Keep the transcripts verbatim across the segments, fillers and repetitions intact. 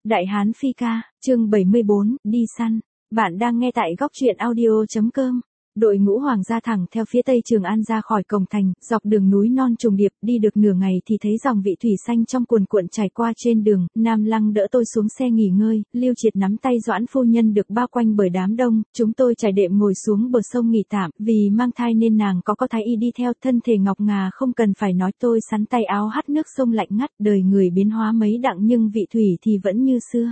Đại Hán Phi Ca, chương bảy mươi bốn, đi săn. Bạn đang nghe tại góc truyện audio chấm com. Đội ngũ hoàng gia thẳng theo phía tây Trường An ra khỏi cổng thành, dọc đường núi non trùng điệp, đi được nửa ngày thì thấy dòng vị thủy xanh trong cuồn cuộn chảy qua trên đường. Nam Lăng đỡ tôi xuống xe nghỉ ngơi, Lưu Triệt nắm tay Doãn phu nhân được bao quanh bởi đám đông, chúng tôi trải đệm ngồi xuống bờ sông nghỉ tạm, vì mang thai nên nàng có có thái y đi theo, thân thể ngọc ngà không cần phải nói. Tôi sắn tay áo hắt nước sông lạnh ngắt, đời người biến hóa mấy đặng nhưng vị thủy thì vẫn như xưa.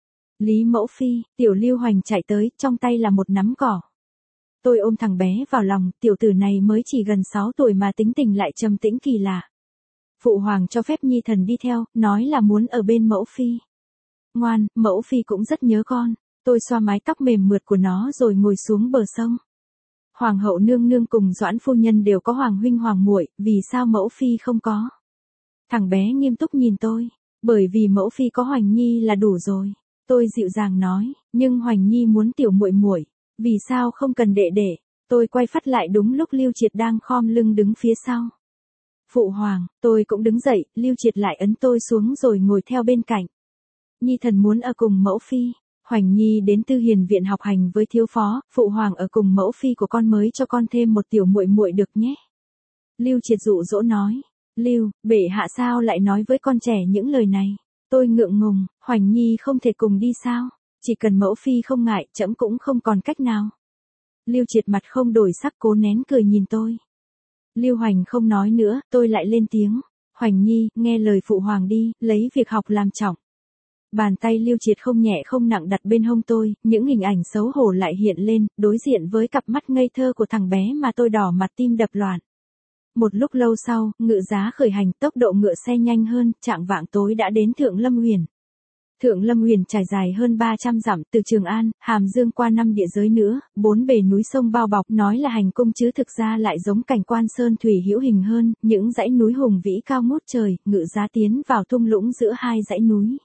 Lý Mẫu Phi, Tiểu Lưu Hoành chạy tới, trong tay là một nắm cỏ. Tôi ôm thằng bé vào lòng, tiểu tử này mới chỉ gần sáu tuổi mà tính tình lại trầm tĩnh kỳ lạ. Phụ hoàng cho phép nhi thần đi theo, nói là muốn ở bên Mẫu Phi. Ngoan, Mẫu Phi cũng rất nhớ con. Tôi xoa mái tóc mềm mượt của nó rồi ngồi xuống bờ sông. Hoàng hậu nương nương cùng Doãn phu nhân đều có hoàng huynh hoàng muội, vì sao Mẫu Phi không có? Thằng bé nghiêm túc nhìn tôi, bởi vì Mẫu Phi có Hoành Nhi là đủ rồi. Tôi dịu dàng nói, nhưng Hoành Nhi muốn tiểu muội muội. Vì sao không cần đệ đệ? Tôi quay phát lại đúng lúc Lưu Triệt đang khom lưng đứng phía sau. Phụ hoàng, tôi cũng đứng dậy, Lưu Triệt lại ấn tôi xuống rồi ngồi theo bên cạnh. Nhi thần muốn ở cùng Mẫu Phi. Hoành Nhi đến Tư Hiền viện học hành với thiếu phó, phụ hoàng ở cùng Mẫu Phi của con mới cho con thêm một tiểu muội muội được nhé. Lưu Triệt dụ dỗ nói, Lưu, bệ hạ sao lại nói với con trẻ những lời này? Tôi ngượng ngùng, Hoành Nhi không thể cùng đi sao? Chỉ cần Mẫu Phi không ngại, trẫm cũng không còn cách nào. Lưu Triệt mặt không đổi sắc cố nén cười nhìn tôi. Lưu Hoành không nói nữa, tôi lại lên tiếng. Hoành Nhi, nghe lời phụ hoàng đi, lấy việc học làm trọng. Bàn tay Lưu Triệt không nhẹ không nặng đặt bên hông tôi, những hình ảnh xấu hổ lại hiện lên, đối diện với cặp mắt ngây thơ của thằng bé mà tôi đỏ mặt tim đập loạn. Một lúc lâu sau, ngự giá khởi hành, tốc độ ngựa xe nhanh hơn, chạng vạng tối đã đến Thượng Lâm Huyền. Thượng Lâm Huyền trải dài hơn ba trăm dặm, từ Trường An, Hàm Dương qua năm địa giới nữa, bốn bề núi sông bao bọc, nói là hành cung chứ thực ra lại giống cảnh quan sơn thủy hữu hình hơn, những dãy núi hùng vĩ cao ngút trời, ngự giá tiến vào thung lũng giữa hai dãy núi.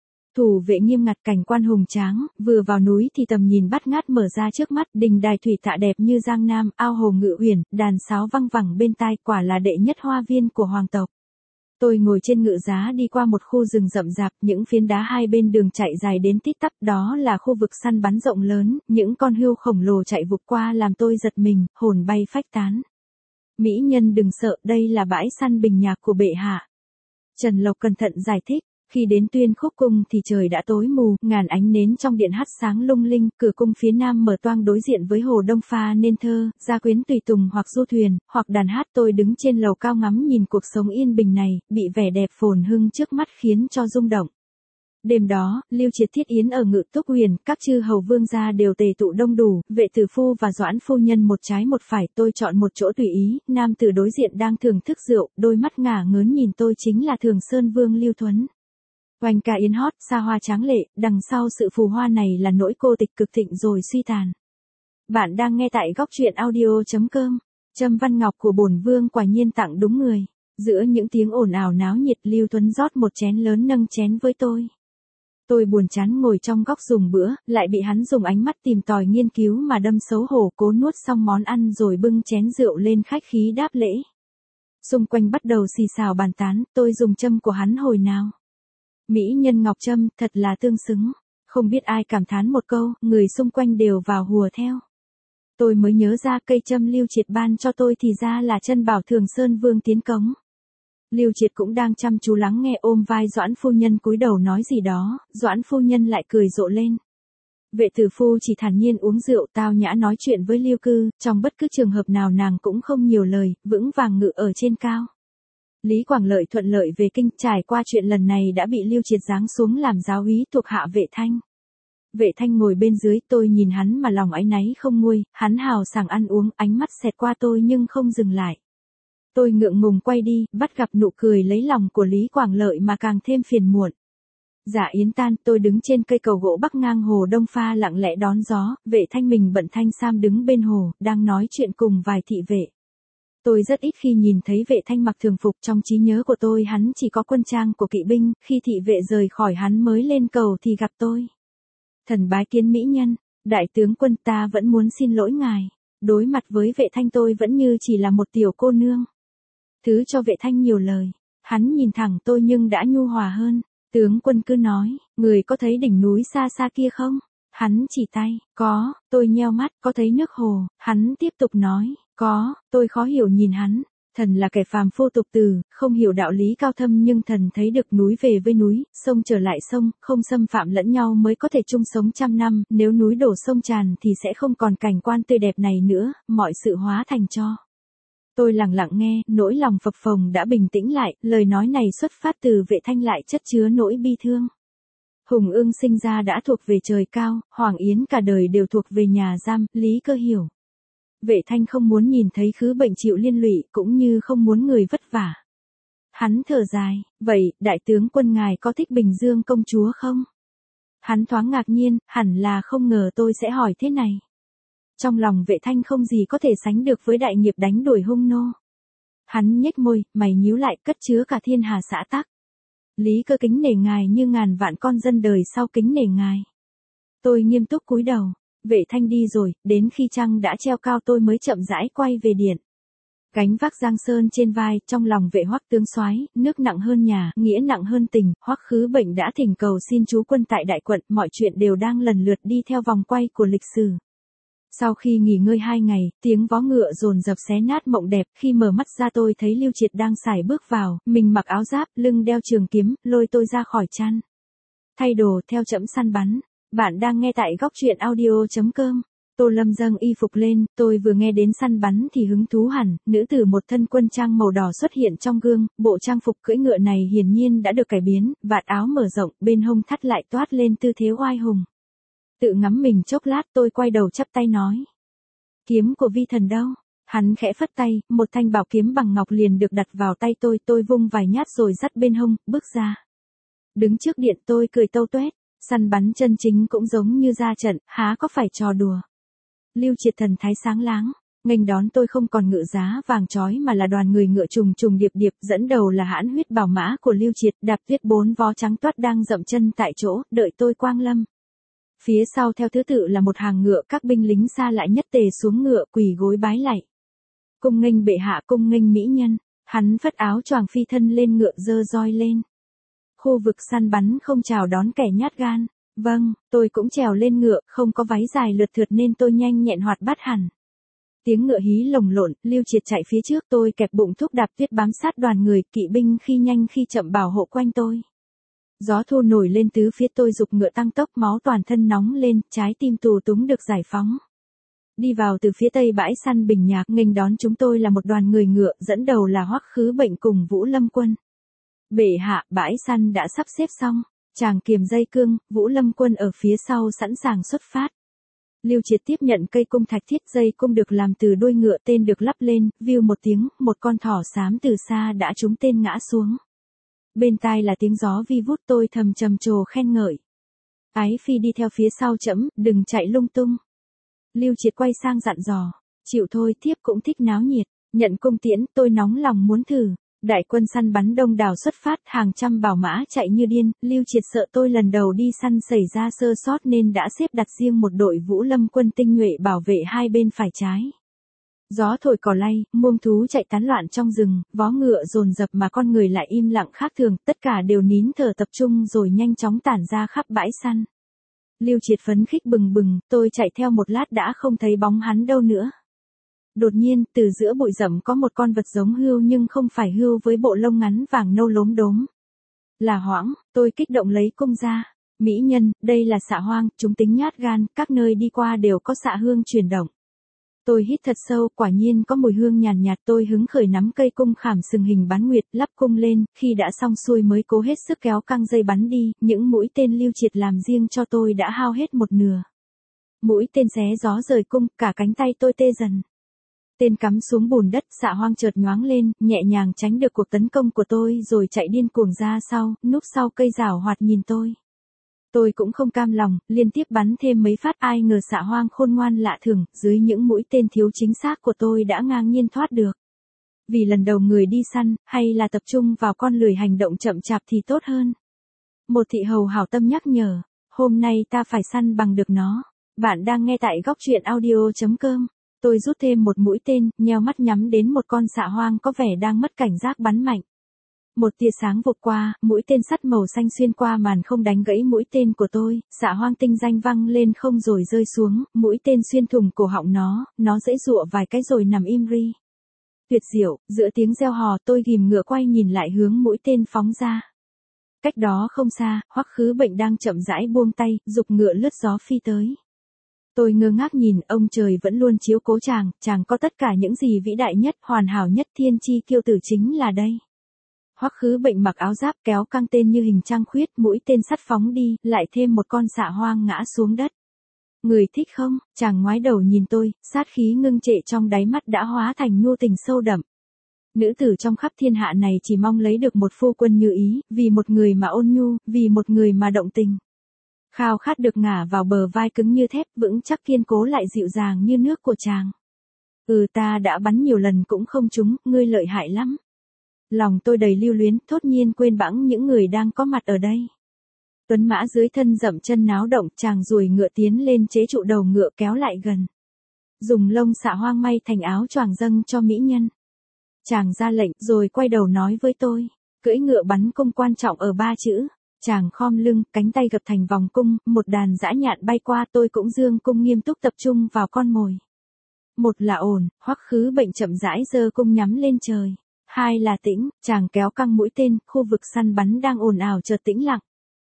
Thủ vệ nghiêm ngặt, cảnh quan hùng tráng, vừa vào núi thì tầm nhìn bát ngát mở ra trước mắt, đình đài thủy tạ đẹp như Giang Nam, ao hồ ngự uyển, đàn sáo văng vẳng bên tai, quả là đệ nhất hoa viên của hoàng tộc. Tôi ngồi trên ngựa giá đi qua một khu rừng rậm rạp, những phiến đá hai bên đường chạy dài đến tít tắp, đó là khu vực săn bắn rộng lớn, những con hươu khổng lồ chạy vụt qua làm tôi giật mình, hồn bay phách tán. Mỹ nhân đừng sợ, đây là bãi săn bình nhạc của bệ hạ. Trần Lộc cẩn thận giải thích. Khi đến Tuyên Khúc Cung thì trời đã tối mù, ngàn ánh nến trong điện hắt sáng lung linh, cửa cung phía nam mở toang đối diện với hồ Đông pha nên thơ, gia quyến tùy tùng hoặc du thuyền, hoặc đàn hát. Tôi đứng trên lầu cao ngắm nhìn cuộc sống yên bình này, bị vẻ đẹp phồn hưng trước mắt khiến cho rung động. Đêm đó, Lưu Triệt thiết yến ở Ngự Túc Huyền, các chư hầu vương gia đều tề tụ đông đủ, vệ tử phu và Doãn phu nhân một trái một phải, tôi chọn một chỗ tùy ý, nam tử đối diện đang thưởng thức rượu, đôi mắt ngả ngớn nhìn tôi chính là Thường Sơn Vương Lưu Thuấn. Oanh ca yến hót, xa hoa tráng lệ, đằng sau sự phù hoa này là nỗi cô tịch cực thịnh rồi suy tàn. Bạn đang nghe tại góc truyện audio chấm com. Trâm Văn Ngọc của bổn vương quả nhiên tặng đúng người. Giữa những tiếng ồn ào náo nhiệt, Lưu Tuấn rót một chén lớn nâng chén với tôi. Tôi buồn chán ngồi trong góc dùng bữa, lại bị hắn dùng ánh mắt tìm tòi nghiên cứu mà đâm xấu hổ, cố nuốt xong món ăn rồi bưng chén rượu lên khách khí đáp lễ. Xung quanh bắt đầu xì xào bàn tán, tôi dùng châm của hắn hồi nào. Mỹ nhân ngọc trâm, thật là tương xứng. Không biết ai cảm thán một câu, người xung quanh đều vào hùa theo. Tôi mới nhớ ra cây châm Lưu Triệt ban cho tôi thì ra là chân bảo Thường Sơn Vương tiến cống. Lưu Triệt cũng đang chăm chú lắng nghe, ôm vai Doãn phu nhân cúi đầu nói gì đó, Doãn phu nhân lại cười rộ lên. Vệ tử phu chỉ thản nhiên uống rượu tao nhã nói chuyện với Lưu Cư, trong bất cứ trường hợp nào nàng cũng không nhiều lời, vững vàng ngự ở trên cao. Lý Quảng Lợi thuận lợi về kinh, trải qua chuyện lần này đã bị Lưu Triệt giáng xuống làm giáo úy thuộc hạ Vệ Thanh. Vệ Thanh ngồi bên dưới, tôi nhìn hắn mà lòng áy náy không nguôi, hắn hào sảng ăn uống, ánh mắt xẹt qua tôi nhưng không dừng lại. Tôi ngượng ngùng quay đi, bắt gặp nụ cười lấy lòng của Lý Quảng Lợi mà càng thêm phiền muộn. Dạ yến tan, tôi đứng trên cây cầu gỗ bắc ngang hồ Đông pha lặng lẽ đón gió, Vệ Thanh mình bận thanh sam đứng bên hồ, đang nói chuyện cùng vài thị vệ. Tôi rất ít khi nhìn thấy Vệ Thanh mặc thường phục, trong trí nhớ của tôi hắn chỉ có quân trang của kỵ binh, khi thị vệ rời khỏi hắn mới lên cầu thì gặp tôi. Thần bái kiến mỹ nhân, đại tướng quân, ta vẫn muốn xin lỗi ngài. Đối mặt với Vệ Thanh tôi vẫn như chỉ là một tiểu cô nương. Thứ cho Vệ Thanh nhiều lời, hắn nhìn thẳng tôi nhưng đã nhu hòa hơn. Tướng quân cứ nói, người có thấy đỉnh núi xa xa kia không? Hắn chỉ tay, có, tôi nheo mắt, có thấy nước hồ, hắn tiếp tục nói, có, tôi khó hiểu nhìn hắn. Thần là kẻ phàm phu tục tử, không hiểu đạo lý cao thâm nhưng thần thấy được núi về với núi, sông trở lại sông, không xâm phạm lẫn nhau mới có thể chung sống trăm năm, nếu núi đổ sông tràn thì sẽ không còn cảnh quan tươi đẹp này nữa, mọi sự hóa thành tro. Tôi lặng lặng nghe, nỗi lòng phập phồng đã bình tĩnh lại, lời nói này xuất phát từ Vệ Thanh lại chất chứa nỗi bi thương. Hùng Ưng sinh ra đã thuộc về trời cao, Hoàng Yến cả đời đều thuộc về nhà giam, Lý Cơ hiểu. Vệ Thanh không muốn nhìn thấy khứ bệnh chịu liên lụy, cũng như không muốn người vất vả. Hắn thở dài, vậy, đại tướng quân ngài có thích Bình Dương công chúa không? Hắn thoáng ngạc nhiên, hẳn là không ngờ tôi sẽ hỏi thế này. Trong lòng Vệ Thanh không gì có thể sánh được với đại nghiệp đánh đuổi hung nô. Hắn nhếch môi, mày nhíu lại, cất chứa cả thiên hà xã tắc. Lý Cơ kính nể ngài như ngàn vạn con dân đời sau kính nể ngài. Tôi nghiêm túc cúi đầu. Vệ Thanh đi rồi, đến khi trăng đã treo cao tôi mới chậm rãi quay về điện. Gánh vác Giang Sơn trên vai, trong lòng Vệ Hoắc tướng soái, nước nặng hơn nhà, nghĩa nặng hơn tình, Hoắc khứ bệnh đã thỉnh cầu xin trú quân tại đại quận, mọi chuyện đều đang lần lượt đi theo vòng quay của lịch sử. Sau khi nghỉ ngơi hai ngày, tiếng vó ngựa dồn dập xé nát mộng đẹp, khi mở mắt ra tôi thấy Lưu Triệt đang sải bước vào, mình mặc áo giáp, lưng đeo trường kiếm, lôi tôi ra khỏi chăn. Thay đồ theo trẫm săn bắn. Bạn đang nghe tại góc truyện audio chấm com. Tô Lâm dâng y phục lên, tôi vừa nghe đến săn bắn thì hứng thú hẳn, nữ tử một thân quân trang màu đỏ xuất hiện trong gương, bộ trang phục cưỡi ngựa này hiển nhiên đã được cải biến, vạt áo mở rộng, bên hông thắt lại toát lên tư thế oai hùng. Tự ngắm mình chốc lát tôi quay đầu chắp tay nói. Kiếm của vi thần đâu? Hắn khẽ phất tay, một thanh bảo kiếm bằng ngọc liền được đặt vào tay tôi, tôi vung vài nhát rồi dắt bên hông, bước ra. Đứng trước điện tôi cười tâu tuét. Săn bắn chân chính cũng giống như ra trận, há có phải trò đùa. Lưu Triệt thần thái sáng láng, nghênh đón tôi không còn ngựa giá vàng chói mà là đoàn người ngựa trùng trùng điệp điệp, dẫn đầu là hãn huyết bảo mã của Lưu Triệt, đạp tuyết bốn vó trắng toát đang dậm chân tại chỗ, đợi tôi quang lâm. Phía sau theo thứ tự là một hàng ngựa, các binh lính xa lại nhất tề xuống ngựa quỳ gối bái lạy. Cung nghênh bệ hạ, cung nghênh mỹ nhân, hắn phất áo choàng phi thân lên ngựa giơ roi lên. Khu vực săn bắn không chào đón kẻ nhát gan. Vâng, tôi cũng trèo lên ngựa, không có váy dài lượt thượt nên tôi nhanh nhẹn hoạt bát hẳn. Tiếng ngựa hí lồng lộn, Lưu Triệt chạy phía trước, tôi kẹp bụng thúc đạp tuyết bám sát đoàn người, kỵ binh khi nhanh khi chậm bảo hộ quanh tôi. Gió thu nổi lên tứ phía, tôi giục ngựa tăng tốc, máu toàn thân nóng lên, trái tim tù túng được giải phóng. Đi vào từ phía tây bãi săn Bình Nhạc, nghênh đón chúng tôi là một đoàn người ngựa, dẫn đầu là Hoắc khứ bệnh cùng Vũ Lâm Quân. Bệ hạ, bãi săn đã sắp xếp xong, chàng kiềm dây cương, Vũ Lâm Quân ở phía sau sẵn sàng xuất phát. Lưu Triệt tiếp nhận cây cung thạch thiết, dây cung được làm từ đuôi ngựa, tên được lắp lên, view một tiếng, một con thỏ xám từ xa đã trúng tên ngã xuống. Bên tai là tiếng gió vi vút, tôi thầm trầm trồ khen ngợi. Ái phi đi theo phía sau trẫm, đừng chạy lung tung. Lưu Triệt quay sang dặn dò, chịu thôi, thiếp cũng thích náo nhiệt, nhận cung tiễn, tôi nóng lòng muốn thử. Đại quân săn bắn đông đảo xuất phát, hàng trăm bảo mã chạy như điên, Lưu Triệt sợ tôi lần đầu đi săn xảy ra sơ sót nên đã xếp đặt riêng một đội Vũ Lâm Quân tinh nhuệ bảo vệ hai bên phải trái. Gió thổi cỏ lay, muông thú chạy tán loạn trong rừng, vó ngựa dồn dập mà con người lại im lặng khác thường, tất cả đều nín thở tập trung rồi nhanh chóng tản ra khắp bãi săn. Lưu Triệt phấn khích bừng bừng, tôi chạy theo một lát đã không thấy bóng hắn đâu nữa. Đột nhiên, từ giữa bụi rậm có một con vật giống hươu nhưng không phải hươu với bộ lông ngắn vàng nâu lốm đốm. Là hoãng, tôi kích động lấy cung ra. Mỹ nhân, đây là xạ hoang, chúng tính nhát gan, các nơi đi qua đều có xạ hương chuyển động. Tôi hít thật sâu, quả nhiên có mùi hương nhàn nhạt, tôi hứng khởi nắm cây cung khảm sừng hình bán nguyệt, lắp cung lên, khi đã xong xuôi mới cố hết sức kéo căng dây bắn đi, những mũi tên Lưu Triệt làm riêng cho tôi đã hao hết một nửa. Mũi tên xé gió rời cung, cả cánh tay tôi tê dần. Tên cắm xuống bùn đất, xạ hoang chợt nhoáng lên, nhẹ nhàng tránh được cuộc tấn công của tôi rồi chạy điên cuồng ra sau, núp sau cây rào hoạt nhìn tôi. Tôi cũng không cam lòng, liên tiếp bắn thêm mấy phát, ai ngờ xạ hoang khôn ngoan lạ thường, dưới những mũi tên thiếu chính xác của tôi đã ngang nhiên thoát được. Vì lần đầu người đi săn, hay là tập trung vào con lười hành động chậm chạp thì tốt hơn. Một thị hầu hảo tâm nhắc nhở, hôm nay ta phải săn bằng được nó. Bạn đang nghe tại góc truyện audio chấm com. Tôi rút thêm một mũi tên, nheo mắt nhắm đến một con xạ hoang có vẻ đang mất cảnh giác bắn mạnh. Một tia sáng vụt qua, mũi tên sắt màu xanh xuyên qua màn không đánh gãy mũi tên của tôi, Dạ Hoang tinh danh văng lên không rồi rơi xuống, mũi tên xuyên thủng cổ họng nó, nó giãy giụa vài cái rồi nằm im ri. Tuyệt diệu, giữa tiếng reo hò tôi ghìm ngựa quay nhìn lại hướng mũi tên phóng ra. Cách đó không xa, Hoắc Khứ Bệnh đang chậm rãi buông tay, giục ngựa lướt gió phi tới. Tôi ngơ ngác nhìn, ông trời vẫn luôn chiếu cố chàng, chàng có tất cả những gì vĩ đại nhất, hoàn hảo nhất, thiên chi kiêu tử chính là đây. Hoắc Khứ Bệnh mặc áo giáp kéo căng tên như hình trăng khuyết, mũi tên sắt phóng đi, lại thêm một con xạ hoang ngã xuống đất. Người thích không? Chàng ngoái đầu nhìn tôi, sát khí ngưng trệ trong đáy mắt đã hóa thành nhu tình sâu đậm. Nữ tử trong khắp thiên hạ này chỉ mong lấy được một phu quân như ý, vì một người mà ôn nhu, vì một người mà động tình. Khao khát được ngả vào bờ vai cứng như thép, vững chắc kiên cố lại dịu dàng như nước của chàng. Ừ, ta đã bắn nhiều lần cũng không trúng, ngươi lợi hại lắm. Lòng tôi đầy lưu luyến, thốt nhiên quên bẵng những người đang có mặt ở đây. Tuấn mã dưới thân dậm chân náo động, chàng ruồi ngựa tiến lên chế trụ đầu ngựa kéo lại gần. Dùng lông xạ hoang may thành áo choàng dâng cho mỹ nhân. Chàng ra lệnh rồi quay đầu nói với tôi, cưỡi ngựa bắn cung quan trọng ở ba chữ. Chàng khom lưng, cánh tay gập thành vòng cung, một đàn dã nhạn bay qua, tôi cũng dương cung nghiêm túc tập trung vào con mồi. Một là ổn, Hoắc Khứ Bệnh chậm rãi giơ cung nhắm lên trời. Hai là tĩnh, chàng kéo căng mũi tên, khu vực săn bắn đang ồn ào chợt tĩnh lặng.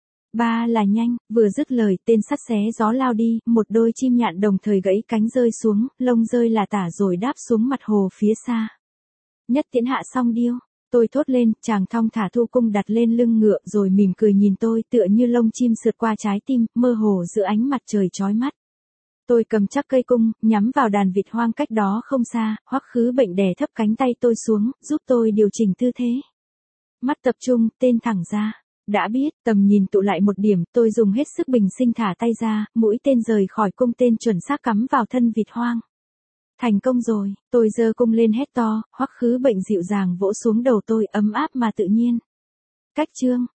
Ba là nhanh, vừa dứt lời tên sắt xé gió lao đi, một đôi chim nhạn đồng thời gãy cánh rơi xuống, lông rơi là tả rồi đáp xuống mặt hồ phía xa. Nhất tiễn hạ song điêu, tôi thốt lên, chàng thong thả thu cung đặt lên lưng ngựa rồi mỉm cười nhìn tôi tựa như lông chim sượt qua trái tim, mơ hồ giữa ánh mặt trời chói mắt. Tôi cầm chắc cây cung, nhắm vào đàn vịt hoang cách đó không xa, Hoắc Khứ Bệnh đè thấp cánh tay tôi xuống, giúp tôi điều chỉnh tư thế. Mắt tập trung, tên thẳng ra. Đã biết, tầm nhìn tụ lại một điểm, tôi dùng hết sức bình sinh thả tay ra, mũi tên rời khỏi cung tên chuẩn xác cắm vào thân vịt hoang. Thành công rồi, tôi giơ cung lên hét to, Hoắc Khứ Bệnh dịu dàng vỗ xuống đầu tôi, ấm áp mà tự nhiên. Cách chương